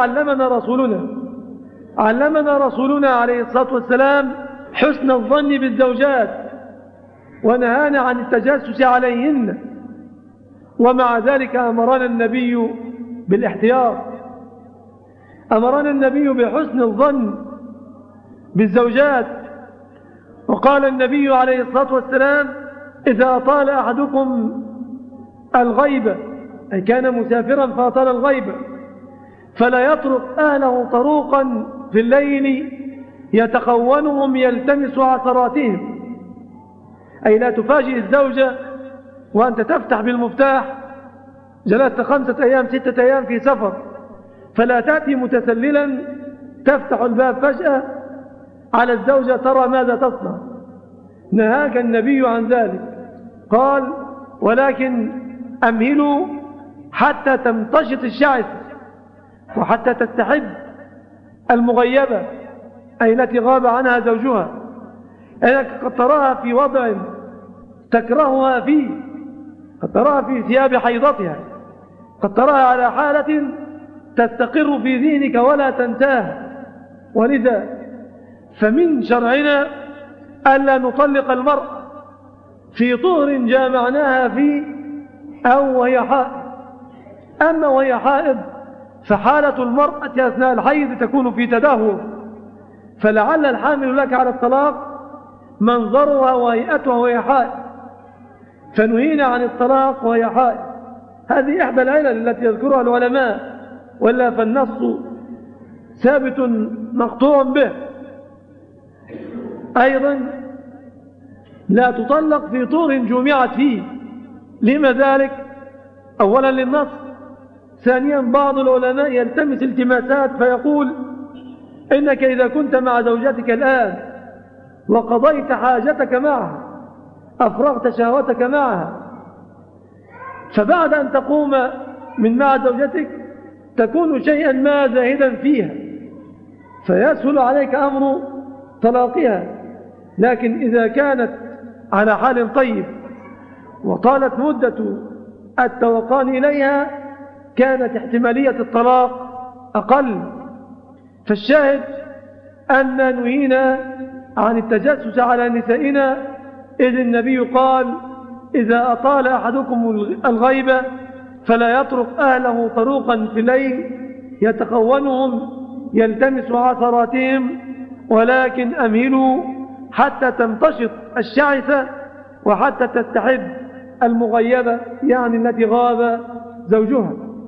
علمنا رسولنا عليه الصلاة والسلام حسن الظن بالزوجات ونهانا عن التجسس عليهن، ومع ذلك أمرنا النبي بالاحتياط، أمرنا النبي بحسن الظن بالزوجات. وقال النبي عليه الصلاة والسلام إذا أطال أحدكم الغيبة أي كان مسافرا فأطال الغيبة فلا يترك أهله طروقا في الليل يتخونهم يلتمس عثراتهم، أي لا تفاجئ الزوجة وأنت تفتح بالمفتاح جلست 5 أيام 6 أيام في سفر، فلا تأتي متسللا تفتح الباب فجأة على الزوجة ترى ماذا تصنع. نهاك النبي عن ذلك، قال: ولكن أمهلوا حتى تمتشط الشعثة وحتى تستحب المغيبة، أي التي غاب عنها زوجها، أنك قد تراها في وضع تكرهها فيه، قد تراها في ثياب حيضتها، قد تراها على حالة تستقر في ذهنك ولا تنتهى. ولذا فمن شرعنا ألا نطلق المرأة في طهر جامعناها فيه أو وهي حائض. أما وهي حائض فحالة المرأة أثناء الحيض تكون في تدهور، فلعل الحامل لك على الطلاق منظرها وهيئتها وهي حائض، فنهينا عن الطلاق وهي حائض. هذه إحدى العلل التي يذكرها العلماء، ولا فالنص ثابت مقطوع به. أيضا لا تطلق في طهر جمعت فيه. لما ذلك؟ أولا للنص، ثانيا بعض العلماء يلتمس التماسات فيقول: إنك إذا كنت مع زوجتك الآن وقضيت حاجتك معها، أفرغت شهوتك معها، فبعد أن تقوم من مع زوجتك تكون شيئا ما زاهدا فيها، فيسهل عليك أمر طلاقها. لكن إذا كانت على حال طيب وطالت مدة التوقان إليها كانت احتمالية الطلاق أقل. فالشاهد أن نهينا عن التجسس على نسائنا، إذ النبي قال: إذا أطال أحدكم الغيبة فلا يطرق أهله طروقا في الليل يتخونهم يلتمس عثراتهم، ولكن أمهلوا حتى تمتشط الشعثة وحتى تستحب المغيبة، يعني التي غاب زوجها.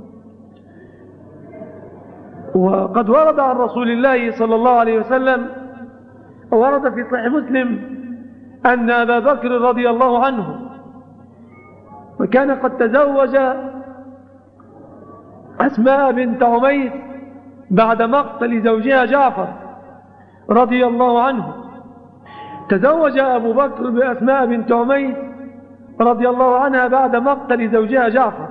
وقد ورد عن رسول الله صلى الله عليه وسلم، ورد في صحيح مسلم، أن أبا بكر رضي الله عنه وكان قد تزوج أسماء بنت عميس بعد مقتل زوجها جعفر رضي الله عنه. تزوج أبو بكر بأسماء بنت عميس رضي الله عنها بعد مقتل زوجها جعفر،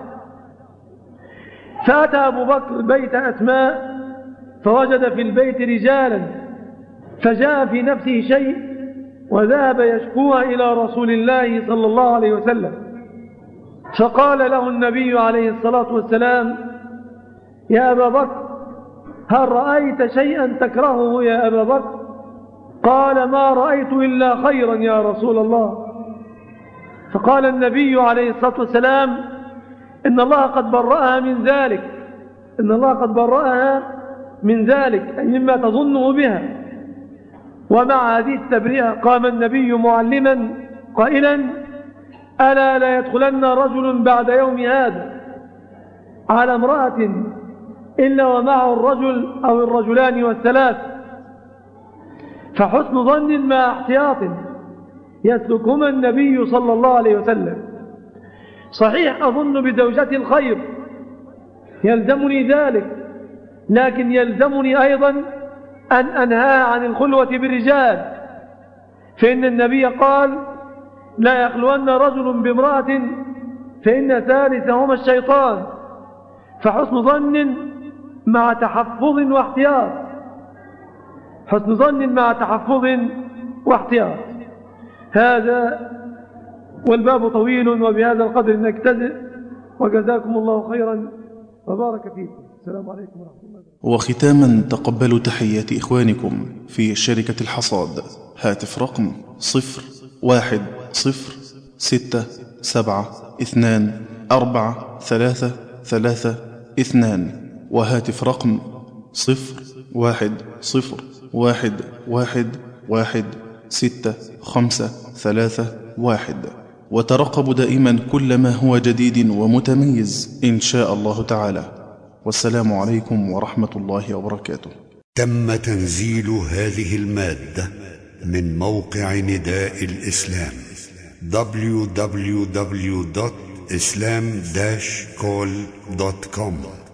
فأتى أبو بكر بيت أسماء فوجد في البيت رجالا، فجاء في نفسه شيء وذهب يشكوها إلى رسول الله صلى الله عليه وسلم، فقال له النبي عليه الصلاة والسلام: يا أبا بكر، هل رأيت شيئا تكرهه يا أبا بكر؟ قال: ما رأيت إلا خيرا يا رسول الله. فقال النبي عليه الصلاة والسلام: إن الله قد برأها من ذلك، إن الله قد برأها من ذلك، أي مما تظنه بها. ومع هذه التبرئة قام النبي معلما قائلا: ألا لا يدخلن رجل بعد يوم هذا على امرأة إلا ومعه الرجل أو الرجلان والثلاث. فحسن ظن مع احتياط يسلكهما النبي صلى الله عليه وسلم. صحيح أظن بزوجتي الخير، يلزمني ذلك، لكن يلزمني أيضا أن أنهى عن الخلوة بالرجال، فإن النبي قال: لا يخلون رجل بامرأة فإن ثالثهما الشيطان. فحسن ظن مع تحفظ واحتياط، حسن ظن مع تحفظ واحتياط. هذا والباب طويل، وبهذا القدر نكتفي، وجزاكم الله خيرا وبارك فيكم. السلام عليكم ورحمة الله. وختاما تقبلوا تحيات إخوانكم في شركة الحصاد. هاتف رقم 0106724332، وهاتف رقم 0101116531. وترقبوا دائما كل ما هو جديد ومتميز إن شاء الله تعالى. والسلام عليكم ورحمة الله وبركاته. تم تنزيل هذه المادة من موقع نداء الإسلام www.islam-call.com